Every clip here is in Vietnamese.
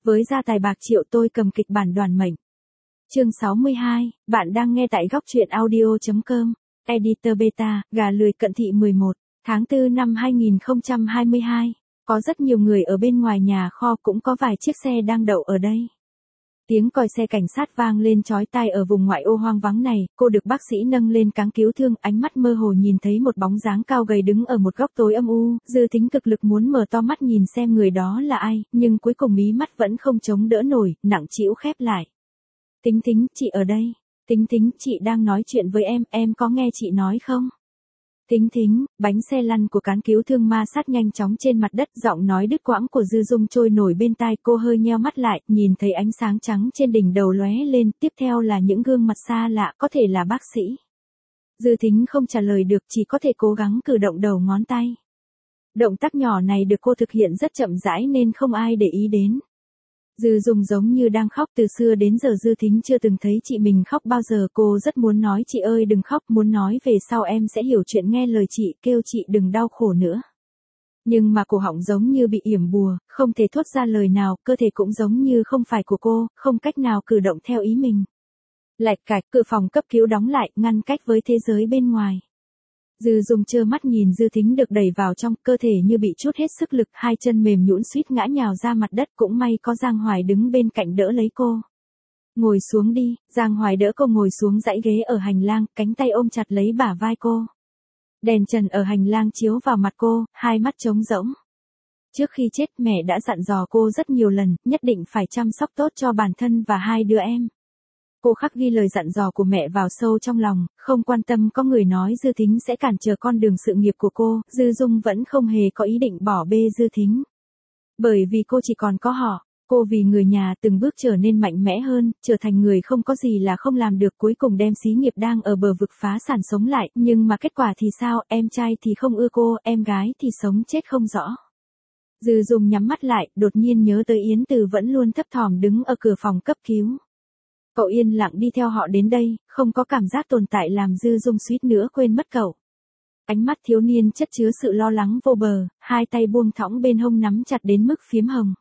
Với gia tài bạc triệu tôi cầm kịch bản Đoàn Mệnh. Chương 62, bạn đang nghe tại góc truyện audio.com. Editor Beta, gà lười cận thị 11, tháng 4 năm 2022. Có rất nhiều người ở bên ngoài nhà kho, cũng có vài chiếc xe đang đậu ở đây. Tiếng còi xe cảnh sát vang lên chói tai ở vùng ngoại ô hoang vắng này. Cô được bác sĩ nâng lên cáng cứu thương, ánh mắt mơ hồ nhìn thấy một bóng dáng cao gầy đứng ở một góc tối âm u. Dư Thính cực lực muốn mở to mắt nhìn xem người đó là ai, nhưng cuối cùng mí mắt vẫn không chống đỡ nổi, nặng trĩu khép lại. Thính Thính, chị ở đây. Thính Thính, chị đang nói chuyện với em có nghe chị nói không? Thính Thính, bánh xe lăn của cán cứu thương ma sát nhanh chóng trên mặt đất, giọng nói đứt quãng của Dư Dung trôi nổi bên tai. Cô hơi nheo mắt lại, nhìn thấy ánh sáng trắng trên đỉnh đầu lóe lên, tiếp theo là những gương mặt xa lạ, có thể là bác sĩ. Dư Thính không trả lời được, chỉ có thể cố gắng cử động đầu ngón tay. Động tác nhỏ này được cô thực hiện rất chậm rãi nên không ai để ý đến. Dư Dung giống như đang khóc, từ xưa đến giờ Dư Thính chưa từng thấy chị mình khóc bao giờ. Cô rất muốn nói chị ơi đừng khóc, muốn nói về sau em sẽ hiểu chuyện, nghe lời chị, kêu chị đừng đau khổ nữa. Nhưng mà cổ họng giống như bị yểm bùa, không thể thốt ra lời nào, cơ thể cũng giống như không phải của cô, không cách nào cử động theo ý mình. Lạch cạch, cửa phòng cấp cứu đóng lại, ngăn cách với thế giới bên ngoài. Dư Dung trơ mắt nhìn Dư Thính được đẩy vào trong, cơ thể như bị trút hết sức lực, hai chân mềm nhũn suýt ngã nhào ra mặt đất. Cũng may có Giang Hoài đứng bên cạnh đỡ lấy cô. Ngồi xuống đi. Giang Hoài đỡ cô ngồi xuống dãy ghế ở hành lang, cánh tay ôm chặt lấy bả vai cô. Đèn trần ở hành lang chiếu vào mặt cô, hai mắt trống rỗng. Trước khi chết mẹ đã dặn dò cô rất nhiều lần, nhất định phải chăm sóc tốt cho bản thân và hai đứa em. Cô khắc ghi lời dặn dò của mẹ vào sâu trong lòng, không quan tâm có người nói Dư Thính sẽ cản trở con đường sự nghiệp của cô. Dư Dung vẫn không hề có ý định bỏ bê Dư Thính. Bởi vì cô chỉ còn có họ. Cô vì người nhà từng bước trở nên mạnh mẽ hơn, trở thành người không có gì là không làm được, cuối cùng đem xí nghiệp đang ở bờ vực phá sản sống lại. Nhưng mà kết quả thì sao, em trai thì không ưa cô, em gái thì sống chết không rõ. Dư Dung nhắm mắt lại, đột nhiên nhớ tới Yến Từ vẫn luôn thấp thỏm đứng ở cửa phòng cấp cứu. Cậu yên lặng đi theo họ đến đây, không có cảm giác tồn tại làm Dư Dung suýt nữa quên mất cậu. Ánh mắt thiếu niên chất chứa sự lo lắng vô bờ, hai tay buông thõng bên hông nắm chặt đến mức phiếm hồng.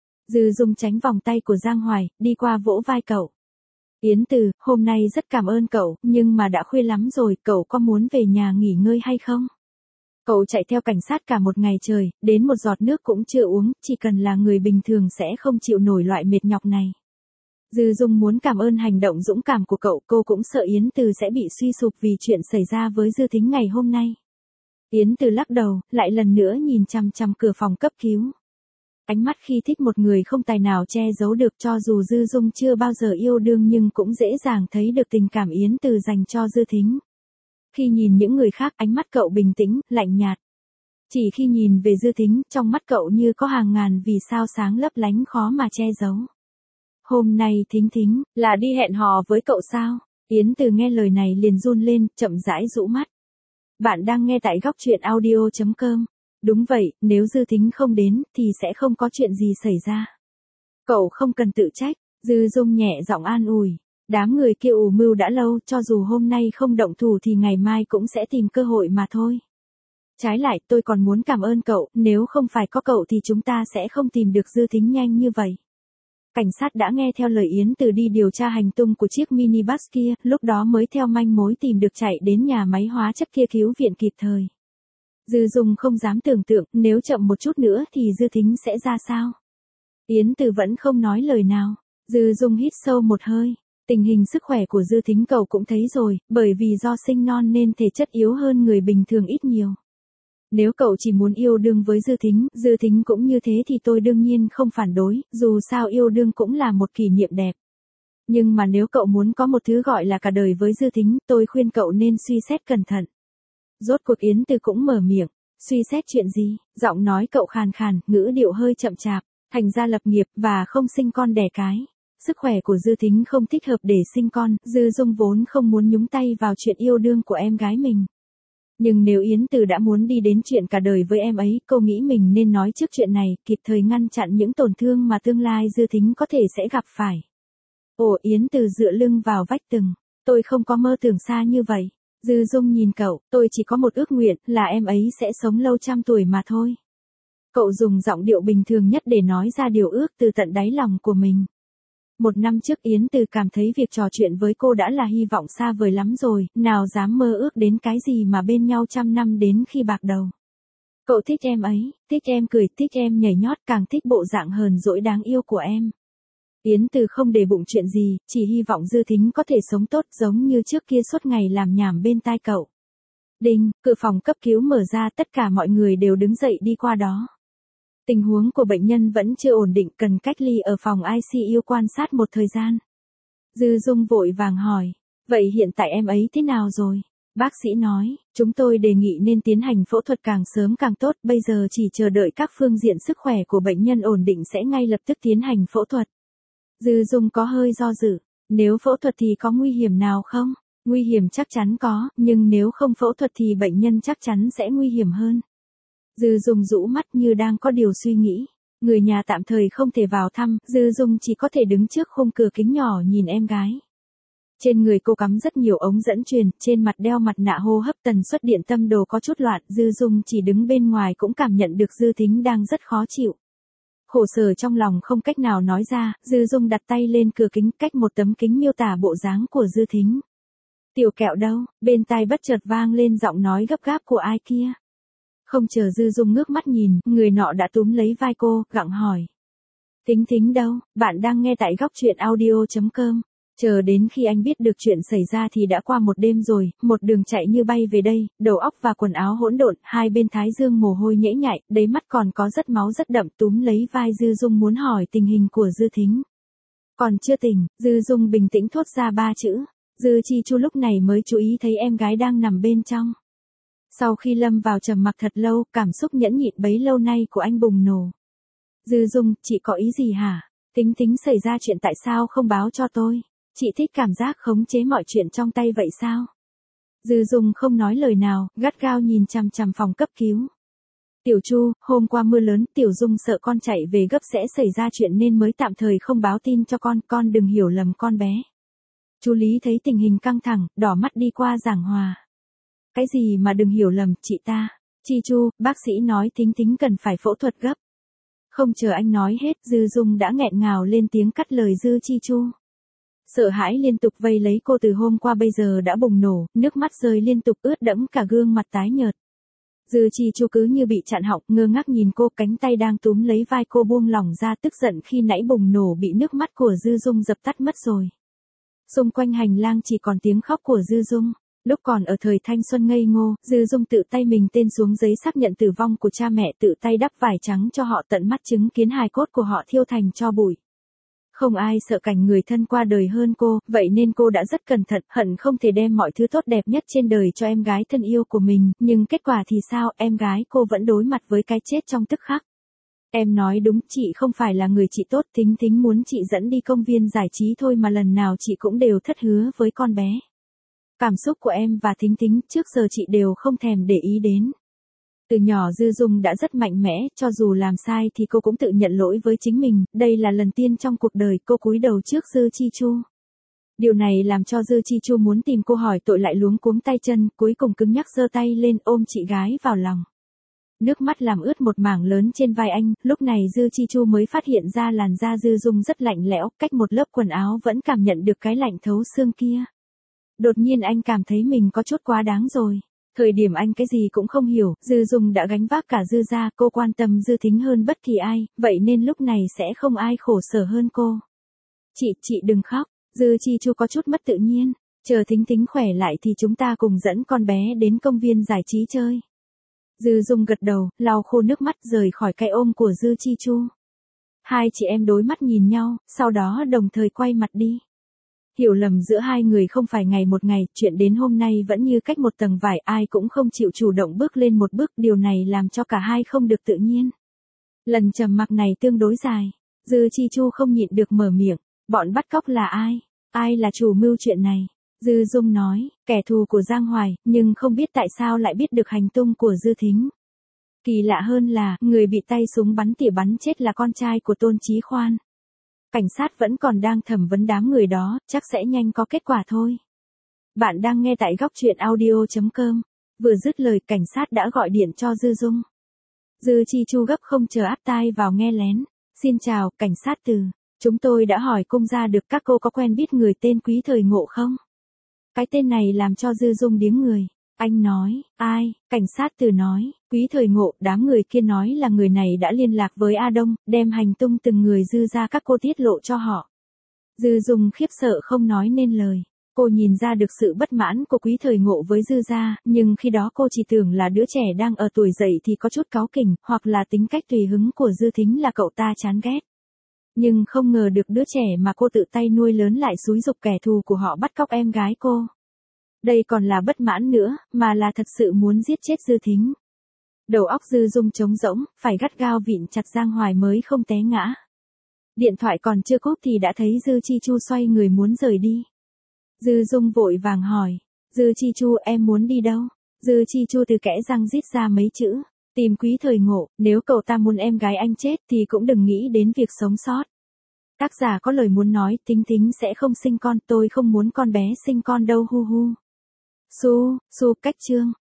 Dư Dung tránh vòng tay của Giang Hoài, đi qua vỗ vai cậu. Yến Từ, hôm nay rất cảm ơn cậu, nhưng mà đã khuya lắm rồi, cậu có muốn về nhà nghỉ ngơi hay không? Cậu chạy theo cảnh sát cả một ngày trời, đến một giọt nước cũng chưa uống, chỉ cần là người bình thường sẽ không chịu nổi loại mệt nhọc này. Dư Dung muốn cảm ơn hành động dũng cảm của cậu, cô cũng sợ Yến Từ sẽ bị suy sụp vì chuyện xảy ra với Dư Thính ngày hôm nay. Yến Từ lắc đầu, lại lần nữa nhìn chằm chằm cửa phòng cấp cứu. Ánh mắt khi thích một người không tài nào che giấu được, cho dù Dư Dung chưa bao giờ yêu đương nhưng cũng dễ dàng thấy được tình cảm Yến Từ dành cho Dư Thính. Khi nhìn những người khác, ánh mắt cậu bình tĩnh, lạnh nhạt. Chỉ khi nhìn về Dư Thính, trong mắt cậu như có hàng ngàn vì sao sáng lấp lánh khó mà che giấu. Hôm nay Thính Thính, là đi hẹn hò với cậu sao? Yến Từ nghe lời này liền run lên, chậm rãi rũ mắt. Bạn đang nghe tại góc truyện audio.com. Đúng vậy, nếu Dư Thính không đến, thì sẽ không có chuyện gì xảy ra. Cậu không cần tự trách, Dư Dung nhẹ giọng an ủi. Đám người kia ủ mưu đã lâu, cho dù hôm nay không động thủ thì ngày mai cũng sẽ tìm cơ hội mà thôi. Trái lại, tôi còn muốn cảm ơn cậu, nếu không phải có cậu thì chúng ta sẽ không tìm được Dư Thính nhanh như vậy. Cảnh sát đã nghe theo lời Yến Từ đi điều tra hành tung của chiếc minibus kia, lúc đó mới theo manh mối tìm được chạy đến nhà máy hóa chất kia cứu viện kịp thời. Dư Dung không dám tưởng tượng, nếu chậm một chút nữa thì Dư Thính sẽ ra sao? Yến Từ vẫn không nói lời nào. Dư Dung hít sâu một hơi. Tình hình sức khỏe của Dư Thính cậu cũng thấy rồi, bởi vì do sinh non nên thể chất yếu hơn người bình thường ít nhiều. Nếu cậu chỉ muốn yêu đương với Dư Thính cũng như thế thì tôi đương nhiên không phản đối, dù sao yêu đương cũng là một kỷ niệm đẹp. Nhưng mà nếu cậu muốn có một thứ gọi là cả đời với Dư Thính, tôi khuyên cậu nên suy xét cẩn thận. Rốt cuộc Yến Từ cũng mở miệng. Suy xét chuyện gì? Giọng nói cậu khàn khàn, ngữ điệu hơi chậm chạp. Thành ra lập nghiệp và không sinh con đẻ cái. Sức khỏe của Dư Thính không thích hợp để sinh con, Dư Dung vốn không muốn nhúng tay vào chuyện yêu đương của em gái mình. Nhưng nếu Yến Từ đã muốn đi đến chuyện cả đời với em ấy, cô nghĩ mình nên nói trước chuyện này, kịp thời ngăn chặn những tổn thương mà tương lai Dư Thính có thể sẽ gặp phải. Ồ, Yến Từ dựa lưng vào vách tường. Tôi không có mơ tưởng xa như vậy. Dư Dung nhìn cậu, tôi chỉ có một ước nguyện, là em ấy sẽ sống lâu trăm tuổi mà thôi. Cậu dùng giọng điệu bình thường nhất để nói ra điều ước từ tận đáy lòng của mình. 1 năm trước Yến Từ cảm thấy việc trò chuyện với cô đã là hy vọng xa vời lắm rồi, nào dám mơ ước đến cái gì mà bên nhau trăm năm đến khi bạc đầu. Cậu thích em ấy, thích em cười, thích em nhảy nhót, càng thích bộ dạng hờn dỗi đáng yêu của em. Yến Từ không để bụng chuyện gì, chỉ hy vọng Dư Thính có thể sống tốt giống như trước kia suốt ngày làm nhảm bên tai cậu. Đinh, cửa phòng cấp cứu mở ra, tất cả mọi người đều đứng dậy đi qua đó. Tình huống của bệnh nhân vẫn chưa ổn định, cần cách ly ở phòng ICU quan sát một thời gian. Dư Dung vội vàng hỏi, vậy hiện tại em ấy thế nào rồi? Bác sĩ nói, chúng tôi đề nghị nên tiến hành phẫu thuật càng sớm càng tốt, bây giờ chỉ chờ đợi các phương diện sức khỏe của bệnh nhân ổn định sẽ ngay lập tức tiến hành phẫu thuật. Dư Dung có hơi do dự, nếu phẫu thuật thì có nguy hiểm nào không? Nguy hiểm chắc chắn có, nhưng nếu không phẫu thuật thì bệnh nhân chắc chắn sẽ nguy hiểm hơn. Dư Dung rũ mắt như đang có điều suy nghĩ. Người nhà tạm thời không thể vào thăm, Dư Dung chỉ có thể đứng trước khung cửa kính nhỏ nhìn em gái. Trên người cô cắm rất nhiều ống dẫn truyền, trên mặt đeo mặt nạ hô hấp, tần suất điện tâm đồ có chút loạn, Dư Dung chỉ đứng bên ngoài cũng cảm nhận được Dư Thính đang rất khó chịu. Khổ sở trong lòng không cách nào nói ra, Dư Dung đặt tay lên cửa kính, cách một tấm kính miêu tả bộ dáng của Dư Thính. Tiểu Kẹo đâu? Bên tai bất chợt vang lên giọng nói gấp gáp của ai kia. Không chờ Dư Dung ngước mắt nhìn, người nọ đã túm lấy vai cô, gặng hỏi. Thính Thính đâu? Bạn đang nghe tại góc truyện audio.com. Chờ đến khi anh biết được chuyện xảy ra thì đã qua một đêm rồi, một đường chạy như bay về đây, đầu óc và quần áo hỗn độn, hai bên thái dương mồ hôi nhễ nhại, đáy mắt còn có rất máu rất đậm, túm lấy vai Dư Dung muốn hỏi tình hình của Dư Thính. Còn chưa tỉnh, Dư Dung bình tĩnh thốt ra 3 chữ. Dư Chi Chu lúc này mới chú ý thấy em gái đang nằm bên trong. Sau khi lâm vào trầm mặc thật lâu, cảm xúc nhẫn nhịn bấy lâu nay của anh bùng nổ. Dư Dung, chị có ý gì hả? Thính Thính xảy ra chuyện tại sao không báo cho tôi? Chị thích cảm giác khống chế mọi chuyện trong tay vậy sao? Dư Dung không nói lời nào, gắt gao nhìn chằm chằm phòng cấp cứu. Tiểu Chu, hôm qua mưa lớn, Tiểu Dung sợ con chạy về gấp sẽ xảy ra chuyện nên mới tạm thời không báo tin cho con đừng hiểu lầm con bé. Chú Lý thấy tình hình căng thẳng, đỏ mắt đi qua giảng hòa. Cái gì mà đừng hiểu lầm, chị ta. Chi Chu, bác sĩ nói Thính Thính cần phải phẫu thuật gấp. Không chờ anh nói hết, Dư Dung đã nghẹn ngào lên tiếng cắt lời Dư Chi Chu. Sợ hãi liên tục vây lấy cô từ hôm qua bây giờ đã bùng nổ, nước mắt rơi liên tục ướt đẫm cả gương mặt tái nhợt. Dư Chi Chu cứ như bị chặn họng, ngơ ngác nhìn cô, cánh tay đang túm lấy vai cô buông lỏng ra, tức giận khi nãy bùng nổ bị nước mắt của Dư Dung dập tắt mất rồi. Xung quanh hành lang chỉ còn tiếng khóc của Dư Dung. Lúc còn ở thời thanh xuân ngây ngô, Dư Dung tự tay mình tên xuống giấy xác nhận tử vong của cha mẹ, tự tay đắp vải trắng cho họ, tận mắt chứng kiến hài cốt của họ thiêu thành tro bụi. Không ai sợ cảnh người thân qua đời hơn cô, vậy nên cô đã rất cẩn thận, hận không thể đem mọi thứ tốt đẹp nhất trên đời cho em gái thân yêu của mình, nhưng kết quả thì sao, em gái cô vẫn đối mặt với cái chết trong tức khắc. Em nói đúng, chị không phải là người chị tốt, Thính Thính muốn chị dẫn đi công viên giải trí thôi mà lần nào chị cũng đều thất hứa với con bé. Cảm xúc của em và Thính Thính trước giờ chị đều không thèm để ý đến. Từ nhỏ Dư Dung đã rất mạnh mẽ, cho dù làm sai thì cô cũng tự nhận lỗi với chính mình, đây là lần tiên trong cuộc đời cô cúi đầu trước Dư Chi Chu. Điều này làm cho Dư Chi Chu muốn tìm cô hỏi tội lại luống cuống tay chân, cuối cùng cứng nhắc giơ tay lên ôm chị gái vào lòng. Nước mắt làm ướt một mảng lớn trên vai anh, lúc này Dư Chi Chu mới phát hiện ra làn da Dư Dung rất lạnh lẽo, cách một lớp quần áo vẫn cảm nhận được cái lạnh thấu xương kia. Đột nhiên anh cảm thấy mình có chút quá đáng rồi. Thời điểm anh cái gì cũng không hiểu, Dư Dung đã gánh vác cả Dư gia, cô quan tâm Dư Thính hơn bất kỳ ai, vậy nên lúc này sẽ không ai khổ sở hơn cô. Chị đừng khóc, Dư Chi Chu có chút mất tự nhiên, chờ Thính Thính khỏe lại thì chúng ta cùng dẫn con bé đến công viên giải trí chơi. Dư Dung gật đầu, lau khô nước mắt rời khỏi cái ôm của Dư Chi Chu. Hai chị em đối mắt nhìn nhau, sau đó đồng thời quay mặt đi. Hiểu lầm giữa hai người không phải ngày một ngày, chuyện đến hôm nay vẫn như cách một tầng vải, ai cũng không chịu chủ động bước lên một bước, điều này làm cho cả hai không được tự nhiên. Lần trầm mặc này tương đối dài, Dư Chi Chu không nhịn được mở miệng, bọn bắt cóc là ai? Ai là chủ mưu chuyện này? Dư Dung nói, kẻ thù của Giang Hoài, nhưng không biết tại sao lại biết được hành tung của Dư Thính. Kỳ lạ hơn là, người bị tay súng bắn tỉa bắn chết là con trai của Tôn Chí Khoan. Cảnh sát vẫn còn đang thẩm vấn đám người đó, chắc sẽ nhanh có kết quả thôi. Bạn đang nghe tại góc truyện audio.com. Vừa dứt lời, cảnh sát đã gọi điện cho Dư Dung. Dư Chi Chu gấp không chờ áp tai vào nghe lén. Xin chào, cảnh sát Từ. Chúng tôi đã hỏi cung ra được các cô có quen biết người tên Quý Thời Ngộ không? Cái tên này làm cho Dư Dung điếng người. Anh nói, ai? Cảnh sát Từ nói, Quý Thời Ngộ. Đám người kia nói là người này đã liên lạc với A Đông, đem hành tung từng người Dư ra các cô tiết lộ cho họ. Dư Dung khiếp sợ không nói nên lời. Cô nhìn ra được sự bất mãn của Quý Thời Ngộ với Dư gia, nhưng khi đó cô chỉ tưởng là đứa trẻ đang ở tuổi dậy thì có chút cáu kỉnh, hoặc là tính cách tùy hứng của Dư Thính là cậu ta chán ghét. Nhưng không ngờ được đứa trẻ mà cô tự tay nuôi lớn lại xúi giục kẻ thù của họ bắt cóc em gái cô. Đây còn là bất mãn nữa, mà là thật sự muốn giết chết Dư Thính. Đầu óc Dư Dung trống rỗng, phải gắt gao vịn chặt Giang Hoài mới không té ngã. Điện thoại còn chưa cúp thì đã thấy Dư Chi Chu xoay người muốn rời đi. Dư Dung vội vàng hỏi, Dư Chi Chu em muốn đi đâu? Dư Chi Chu từ kẽ răng rít ra mấy chữ, tìm Quý Thời Ngộ, nếu cậu ta muốn em gái anh chết thì cũng đừng nghĩ đến việc sống sót. Tác giả có lời muốn nói, Tính Tính sẽ không sinh con, tôi không muốn con bé sinh con đâu hu hu. Su, cách chương.